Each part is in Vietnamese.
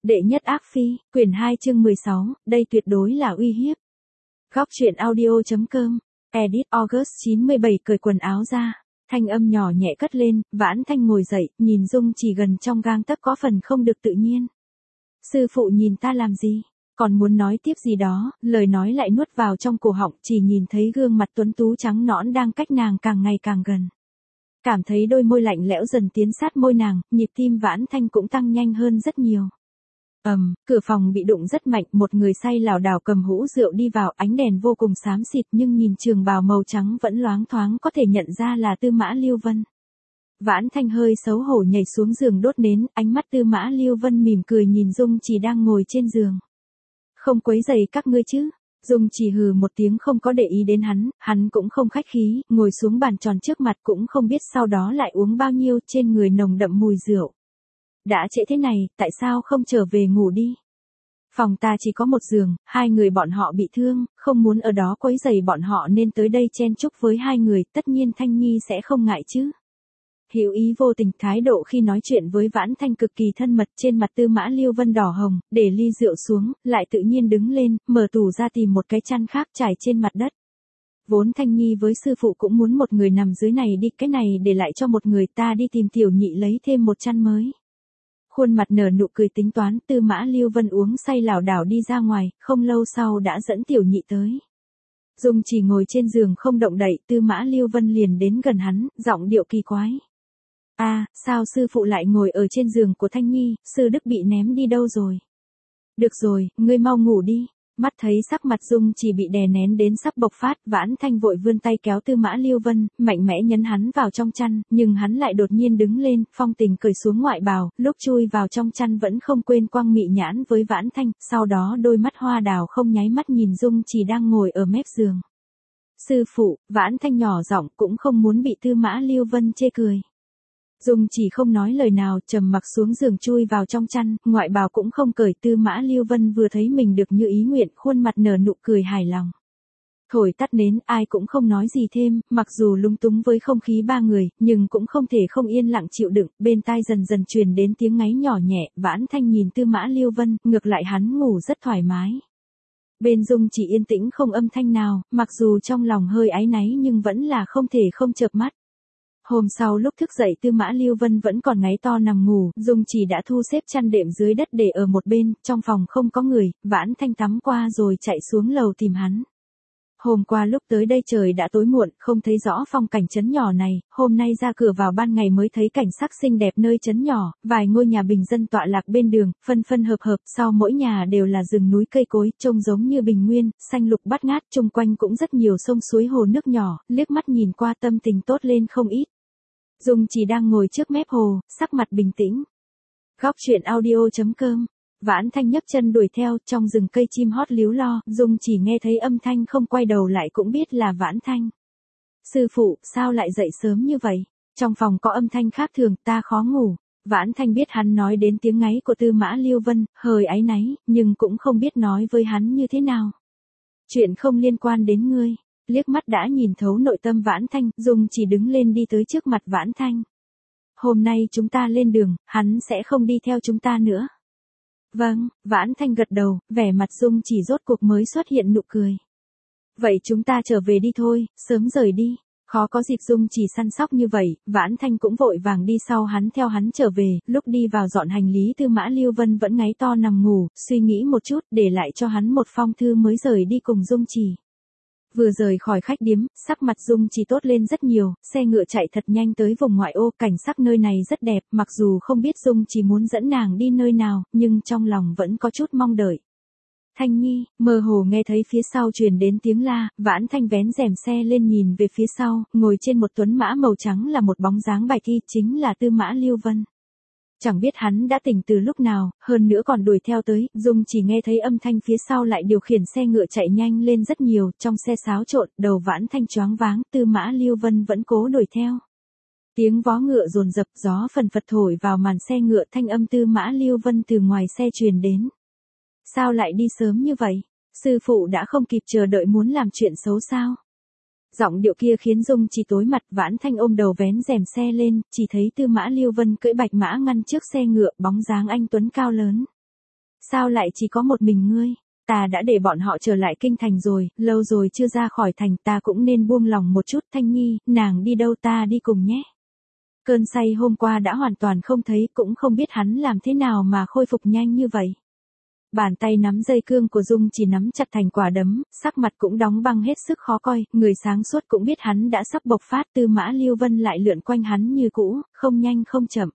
Đệ nhất ác phi, quyển 2 chương 16, đây tuyệt đối là uy hiếp. Góc truyện audio.com, edit August 97 cởi quần áo ra, thanh âm nhỏ nhẹ cất lên, Vãn Thanh ngồi dậy, nhìn Dung Chỉ gần trong gang tấc có phần không được tự nhiên. Sư phụ nhìn ta làm gì? Còn muốn nói tiếp gì đó, lời nói lại nuốt vào trong cổ họng, chỉ nhìn thấy gương mặt tuấn tú trắng nõn đang cách nàng càng ngày càng gần. Cảm thấy đôi môi lạnh lẽo dần tiến sát môi nàng, nhịp tim Vãn Thanh cũng tăng nhanh hơn rất nhiều. Cửa phòng bị đụng rất mạnh, một người say lảo đảo cầm hũ rượu đi vào, ánh đèn vô cùng xám xịt nhưng nhìn trường bào màu trắng vẫn loáng thoáng có thể nhận ra là Tư Mã Lưu Vân. Vãn Thanh hơi xấu hổ nhảy xuống giường đốt nến, ánh mắt Tư Mã Lưu Vân mỉm cười nhìn Dung Chỉ đang ngồi trên giường. Không quấy rầy các ngươi chứ? Dung Chỉ hừ một tiếng không có để ý đến hắn cũng không khách khí, ngồi xuống bàn tròn trước mặt cũng không biết sau đó lại uống bao nhiêu, trên người nồng đậm mùi rượu. Đã trễ thế này, tại sao không trở về ngủ đi? Phòng ta chỉ có một giường, hai người bọn họ bị thương, không muốn ở đó quấy rầy bọn họ nên tới đây chen chúc với hai người, tất nhiên Thanh Nhi sẽ không ngại chứ. Hữu ý vô tình, thái độ khi nói chuyện với Vãn Thanh cực kỳ thân mật, trên mặt Tư Mã Lưu Vân đỏ hồng, để ly rượu xuống, lại tự nhiên đứng lên, mở tủ ra tìm một cái chăn khác trải trên mặt đất. Vốn Thanh Nhi với sư phụ cũng muốn một người nằm dưới này đi, cái này để lại cho một người, ta đi tìm tiểu nhị lấy thêm một chăn mới. Khuôn mặt nở nụ cười tính toán, Tư Mã Lưu Vân uống say lảo đảo đi ra ngoài, không lâu sau đã dẫn tiểu nhị tới. Dung Chỉ ngồi trên giường không động đậy, Tư Mã Lưu Vân liền đến gần hắn, giọng điệu kỳ quái. Sao sư phụ lại ngồi ở trên giường của Thanh Nhi, sư đức bị ném đi đâu rồi? Được rồi, ngươi mau ngủ đi. Mắt thấy sắc mặt Dung Chỉ bị đè nén đến sắp bộc phát, Vãn Thanh vội vươn tay kéo Tư Mã Lưu Vân, mạnh mẽ nhấn hắn vào trong chăn, nhưng hắn lại đột nhiên đứng lên, phong tình cởi xuống ngoại bào, lúc chui vào trong chăn vẫn không quên quăng mị nhãn với Vãn Thanh, sau đó đôi mắt hoa đào không nháy mắt nhìn Dung Chỉ đang ngồi ở mép giường. Sư phụ, Vãn Thanh nhỏ giọng cũng không muốn bị Tư Mã Lưu Vân chê cười. Dung Chỉ không nói lời nào, trầm mặc xuống giường chui vào trong chăn, ngoại bào cũng không cởi. Tư Mã Lưu Vân vừa thấy mình được như ý nguyện, khuôn mặt nở nụ cười hài lòng. Thổi tắt nến, ai cũng không nói gì thêm, mặc dù lúng túng với không khí ba người, nhưng cũng không thể không yên lặng chịu đựng, bên tai dần dần truyền đến tiếng ngáy nhỏ nhẹ, Vãn Thanh nhìn Tư Mã Lưu Vân, ngược lại hắn ngủ rất thoải mái. Bên Dung Chỉ yên tĩnh không âm thanh nào, mặc dù trong lòng hơi áy náy nhưng vẫn là không thể không chợp mắt. Hôm sau lúc thức dậy Tư Mã Lưu Vân vẫn còn ngáy to nằm ngủ, Dung Chỉ đã thu xếp chăn đệm dưới đất để ở một bên, trong phòng không có người, Vãn Thanh tắm qua rồi chạy xuống lầu tìm hắn. Hôm qua lúc tới đây trời đã tối muộn, không thấy rõ phong cảnh trấn nhỏ này, hôm nay ra cửa vào ban ngày mới thấy cảnh sắc xinh đẹp nơi trấn nhỏ, vài ngôi nhà bình dân tọa lạc bên đường, phân phân hợp hợp, sau mỗi nhà đều là rừng núi cây cối, trông giống như bình nguyên, xanh lục bát ngát, chung quanh cũng rất nhiều sông suối hồ nước nhỏ, liếc mắt nhìn qua tâm tình tốt lên không ít. Dung Chỉ đang ngồi trước mép hồ, sắc mặt bình tĩnh. Góc truyện audio.com, Vãn Thanh nhấc chân đuổi theo, trong rừng cây chim hót líu lo, Dung Chỉ nghe thấy âm thanh không quay đầu lại cũng biết là Vãn Thanh. Sư phụ, sao lại dậy sớm như vậy? Trong phòng có âm thanh khác thường, ta khó ngủ. Vãn Thanh biết hắn nói đến tiếng ngáy của Tư Mã Lưu Vân, hơi áy náy, nhưng cũng không biết nói với hắn như thế nào. Chuyện không liên quan đến ngươi. Liếc mắt đã nhìn thấu nội tâm Vãn Thanh, Dung Chỉ đứng lên đi tới trước mặt Vãn Thanh. Hôm nay chúng ta lên đường, hắn sẽ không đi theo chúng ta nữa. Vâng, Vãn Thanh gật đầu, vẻ mặt Dung Chỉ rốt cuộc mới xuất hiện nụ cười. Vậy chúng ta trở về đi thôi, sớm rời đi. Khó có dịp Dung Chỉ săn sóc như vậy, Vãn Thanh cũng vội vàng đi sau hắn theo hắn trở về, lúc đi vào dọn hành lý Tư Mã Lưu Vân vẫn ngáy to nằm ngủ, suy nghĩ một chút, để lại cho hắn một phong thư mới rời đi cùng Dung Chỉ. Vừa rời khỏi khách điếm, sắc mặt Dung Chỉ tốt lên rất nhiều, xe ngựa chạy thật nhanh tới vùng ngoại ô, cảnh sắc nơi này rất đẹp, mặc dù không biết Dung Chỉ muốn dẫn nàng đi nơi nào, nhưng trong lòng vẫn có chút mong đợi. Thanh Nhi, mơ hồ nghe thấy phía sau truyền đến tiếng la, Vãn Thanh vén rèm xe lên nhìn về phía sau, ngồi trên một tuấn mã màu trắng là một bóng dáng bài thi, chính là Tư Mã Lưu Vân. Chẳng biết hắn đã tỉnh từ lúc nào, hơn nữa còn đuổi theo tới, Dung Chỉ nghe thấy âm thanh phía sau lại điều khiển xe ngựa chạy nhanh lên rất nhiều, trong xe xáo trộn, đầu Vãn Thanh choáng váng, Tư Mã Lưu Vân vẫn cố đuổi theo. Tiếng vó ngựa dồn dập, gió phần phật thổi vào màn xe ngựa, thanh âm Tư Mã Lưu Vân từ ngoài xe truyền đến. Sao lại đi sớm như vậy? Sư phụ đã không kịp chờ đợi muốn làm chuyện xấu sao? Giọng điệu kia khiến Dung Chỉ tối mặt, Vãn Thanh ôm đầu vén rèm xe lên, chỉ thấy Tư Mã Lưu Vân cưỡi bạch mã ngăn trước xe ngựa, bóng dáng anh tuấn cao lớn. Sao lại chỉ có một mình ngươi? Ta đã để bọn họ trở lại kinh thành rồi, lâu rồi chưa ra khỏi thành, ta cũng nên buông lòng một chút. Thanh Nhi, nàng đi đâu ta đi cùng nhé. Cơn say hôm qua đã hoàn toàn không thấy, cũng không biết hắn làm thế nào mà khôi phục nhanh như vậy. Bàn tay nắm dây cương của Dung chỉ nắm chặt thành quả đấm, sắc mặt cũng đóng băng hết sức khó coi, người sáng suốt cũng biết hắn đã sắp bộc phát. Tư Mã Lưu Vân lại lượn quanh hắn như cũ, không nhanh không chậm.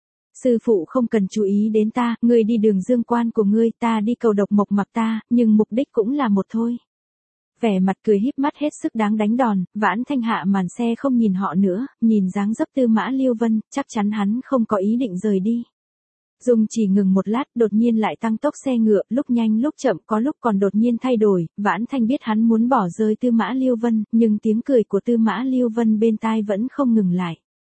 Sư phụ không cần chú ý đến ta, ngươi đi đường dương quan của ngươi, ta đi cầu độc mộc mặc ta, nhưng mục đích cũng là một thôi. Vẻ mặt cười híp mắt hết sức đáng đánh đòn, Vãn Thanh hạ màn xe không nhìn họ nữa, nhìn dáng dấp Tư Mã Lưu Vân, chắc chắn hắn không có ý định rời đi. Dung chỉ ngừng một lát, đột nhiên lại tăng tốc xe ngựa, lúc nhanh lúc chậm, có lúc còn đột nhiên thay đổi. Vãn Thanh biết hắn muốn bỏ rơi Tư Mã Lưu Vân, nhưng tiếng cười của Tư Mã Lưu Vân bên tai vẫn không ngừng lại.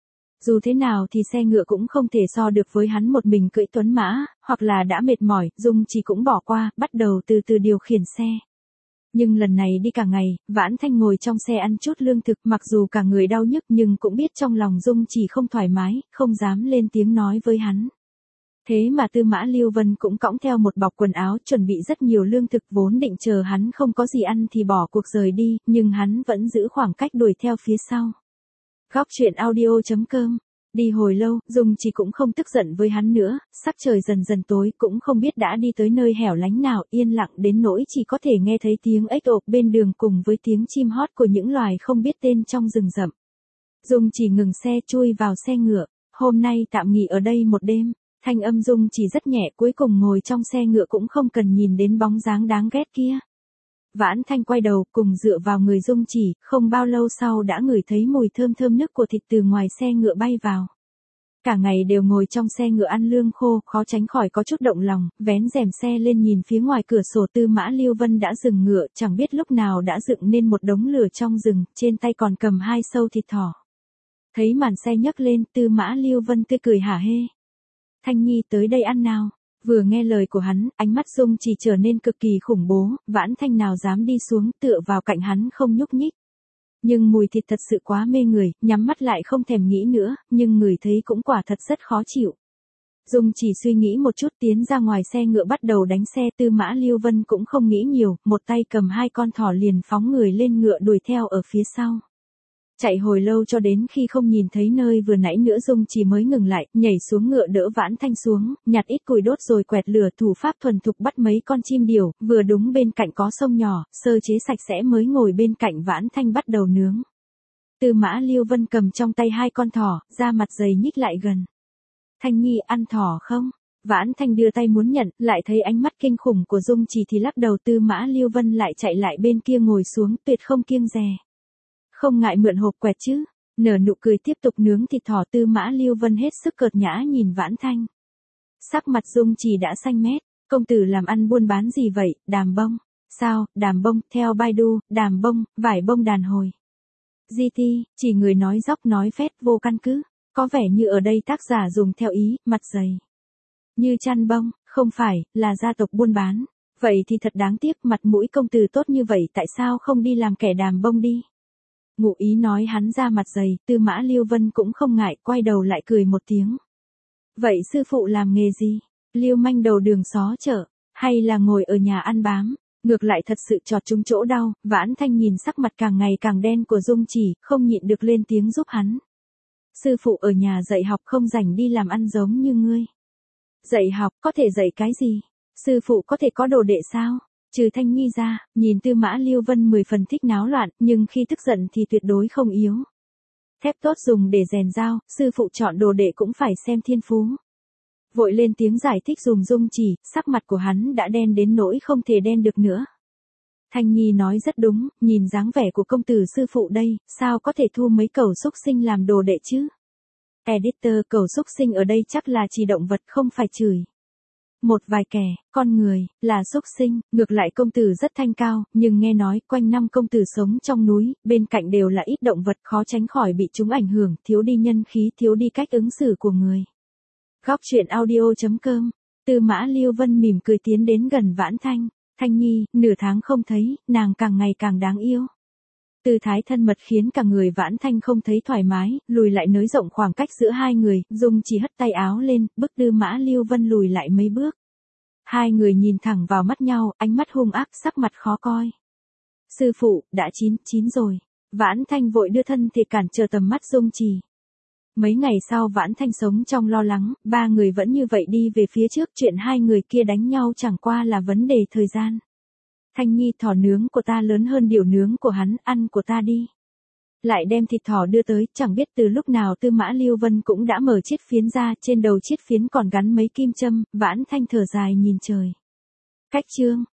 Dù thế nào thì xe ngựa cũng không thể so được với hắn một mình cưỡi tuấn mã, hoặc là đã mệt mỏi, Dung chỉ cũng bỏ qua, bắt đầu từ từ điều khiển xe. Nhưng lần này đi cả ngày, Vãn Thanh ngồi trong xe ăn chút lương thực, mặc dù cả người đau nhức nhưng cũng biết trong lòng Dung chỉ không thoải mái, không dám lên tiếng nói với hắn. Thế mà Tư Mã Lưu Vân cũng cõng theo một bọc quần áo, chuẩn bị rất nhiều lương thực, vốn định chờ hắn không có gì ăn thì bỏ cuộc rời đi, nhưng hắn vẫn giữ khoảng cách đuổi theo phía sau. Góc truyện audio.com. Đi hồi lâu, Dung chỉ cũng không tức giận với hắn nữa, sắc trời dần dần tối, cũng không biết đã đi tới nơi hẻo lánh nào, yên lặng đến nỗi chỉ có thể nghe thấy tiếng ếch ộp bên đường cùng với tiếng chim hót của những loài không biết tên trong rừng rậm. Dung chỉ ngừng xe, chui vào xe ngựa. Hôm nay tạm nghỉ ở đây một đêm. Thanh âm Dung chỉ rất nhẹ, cuối cùng ngồi trong xe ngựa cũng không cần nhìn đến bóng dáng đáng ghét kia. Vãn Thanh quay đầu, cùng dựa vào người Dung chỉ, không bao lâu sau đã ngửi thấy mùi thơm thơm nức của thịt từ ngoài xe ngựa bay vào. Cả ngày đều ngồi trong xe ngựa ăn lương khô, khó tránh khỏi có chút động lòng, vén rèm xe lên nhìn phía ngoài cửa sổ. Tư Mã Lưu Vân đã dừng ngựa, chẳng biết lúc nào đã dựng nên một đống lửa trong rừng, trên tay còn cầm 2 sâu thịt thỏ. Thấy màn xe nhấc lên, Tư Mã Lưu Vân tươi cười hả hê. Thanh Nhi tới đây ăn nào. Vừa nghe lời của hắn, ánh mắt Dung chỉ trở nên cực kỳ khủng bố, Vãn Thanh nào dám đi xuống, tựa vào cạnh hắn không nhúc nhích. Nhưng mùi thịt thật sự quá mê người, nhắm mắt lại không thèm nghĩ nữa, nhưng người thấy cũng quả thật rất khó chịu. Dung chỉ suy nghĩ một chút, tiến ra ngoài xe ngựa bắt đầu đánh xe. Tư Mã Lưu Vân cũng không nghĩ nhiều, một tay cầm 2 con thỏ liền phóng người lên ngựa đuổi theo ở phía sau. Chạy hồi lâu cho đến khi không nhìn thấy nơi vừa nãy nữa, Dung chỉ mới ngừng lại, nhảy xuống ngựa đỡ Vãn Thanh xuống, nhặt ít củi đốt rồi quẹt lửa, thủ pháp thuần thục bắt mấy con chim điểu, vừa đúng bên cạnh có sông nhỏ, sơ chế sạch sẽ mới ngồi bên cạnh Vãn Thanh bắt đầu nướng. Tư Mã Lưu Vân cầm trong tay 2 con thỏ, da mặt dày nhích lại gần. Thanh Nhi ăn thỏ không? Vãn Thanh đưa tay muốn nhận, lại thấy ánh mắt kinh khủng của Dung chỉ thì lắc đầu. Tư Mã Lưu Vân lại chạy lại bên kia ngồi xuống, tuyệt không kiêng dè. Không ngại mượn hộp quẹt chứ. Nở nụ cười tiếp tục nướng thịt thỏ. Tư Mã Lưu Vân hết sức cợt nhã nhìn Vãn Thanh. Sắc mặt Dung chỉ đã xanh mét. Công tử làm ăn buôn bán gì vậy? Đàm bông. Sao? Đàm bông, theo Baidu, đàm bông, vải bông đàn hồi. GT, chỉ người nói dóc nói phét vô căn cứ. Có vẻ như ở đây tác giả dùng theo ý, mặt dày. Như chăn bông, không phải, là gia tộc buôn bán. Vậy thì thật đáng tiếc, mặt mũi công tử tốt như vậy tại sao không đi làm kẻ đàm bông đi? Ngụ ý nói hắn ra mặt dày. Tư Mã Lưu Vân cũng không ngại, quay đầu lại cười một tiếng. Vậy sư phụ làm nghề gì? Lưu manh đầu đường xó chợ, hay là ngồi ở nhà ăn bám? Ngược lại thật sự chọt trúng chỗ đau. Vãn Thanh nhìn sắc mặt càng ngày càng đen của Dung chỉ, không nhịn được lên tiếng giúp hắn. Sư phụ ở nhà dạy học, không rảnh đi làm ăn giống như ngươi. Dạy học, có thể dạy cái gì? Sư phụ có thể có đồ đệ sao? Trừ Thanh Nhi ra, nhìn Tư Mã Lưu Vân 10 phần thích náo loạn, nhưng khi tức giận thì tuyệt đối không yếu. Thép tốt dùng để rèn dao, sư phụ chọn đồ đệ cũng phải xem thiên phú. Vội lên tiếng giải thích dùm Dung chỉ, sắc mặt của hắn đã đen đến nỗi không thể đen được nữa. Thanh Nhi nói rất đúng, nhìn dáng vẻ của công tử sư phụ đây, sao có thể thu mấy cẩu xúc sinh làm đồ đệ chứ? Editor, cẩu xúc sinh ở đây chắc là chỉ động vật, không phải chửi. Một vài kẻ, con người, là xúc sinh. Ngược lại công tử rất thanh cao, nhưng nghe nói quanh năm công tử sống trong núi, bên cạnh đều là ít động vật, khó tránh khỏi bị chúng ảnh hưởng, thiếu đi nhân khí, thiếu đi cách ứng xử của người. Góc truyện audio.com. Tư Mã Lưu Vân mỉm cười tiến đến gần Vãn Thanh. Thanh Nhi, nửa tháng không thấy, nàng càng ngày càng đáng yêu. Tư thái thân mật khiến cả người Vãn Thanh không thấy thoải mái, lùi lại nới rộng khoảng cách giữa hai người. Dung chỉ hất tay áo lên, bức Tư Mã Lưu Vân lùi lại mấy bước. Hai người nhìn thẳng vào mắt nhau, ánh mắt hung ác, sắc mặt khó coi. Sư phụ, đã chín rồi. Vãn Thanh vội đưa thân thì cản trở tầm mắt Dung Trì. Mấy ngày sau Vãn Thanh sống trong lo lắng, ba người vẫn như vậy đi về phía trước, chuyện hai người kia đánh nhau chẳng qua là vấn đề thời gian. Thanh Nhi, thỏ nướng của ta lớn hơn điểu nướng của hắn, ăn của ta đi. Lại đem thịt thỏ đưa tới, chẳng biết từ lúc nào Tư Mã Lưu Vân cũng đã mở chiết phiến ra, trên đầu chiết phiến còn gắn mấy kim châm, Vãn Thanh thở dài nhìn trời. Cách chương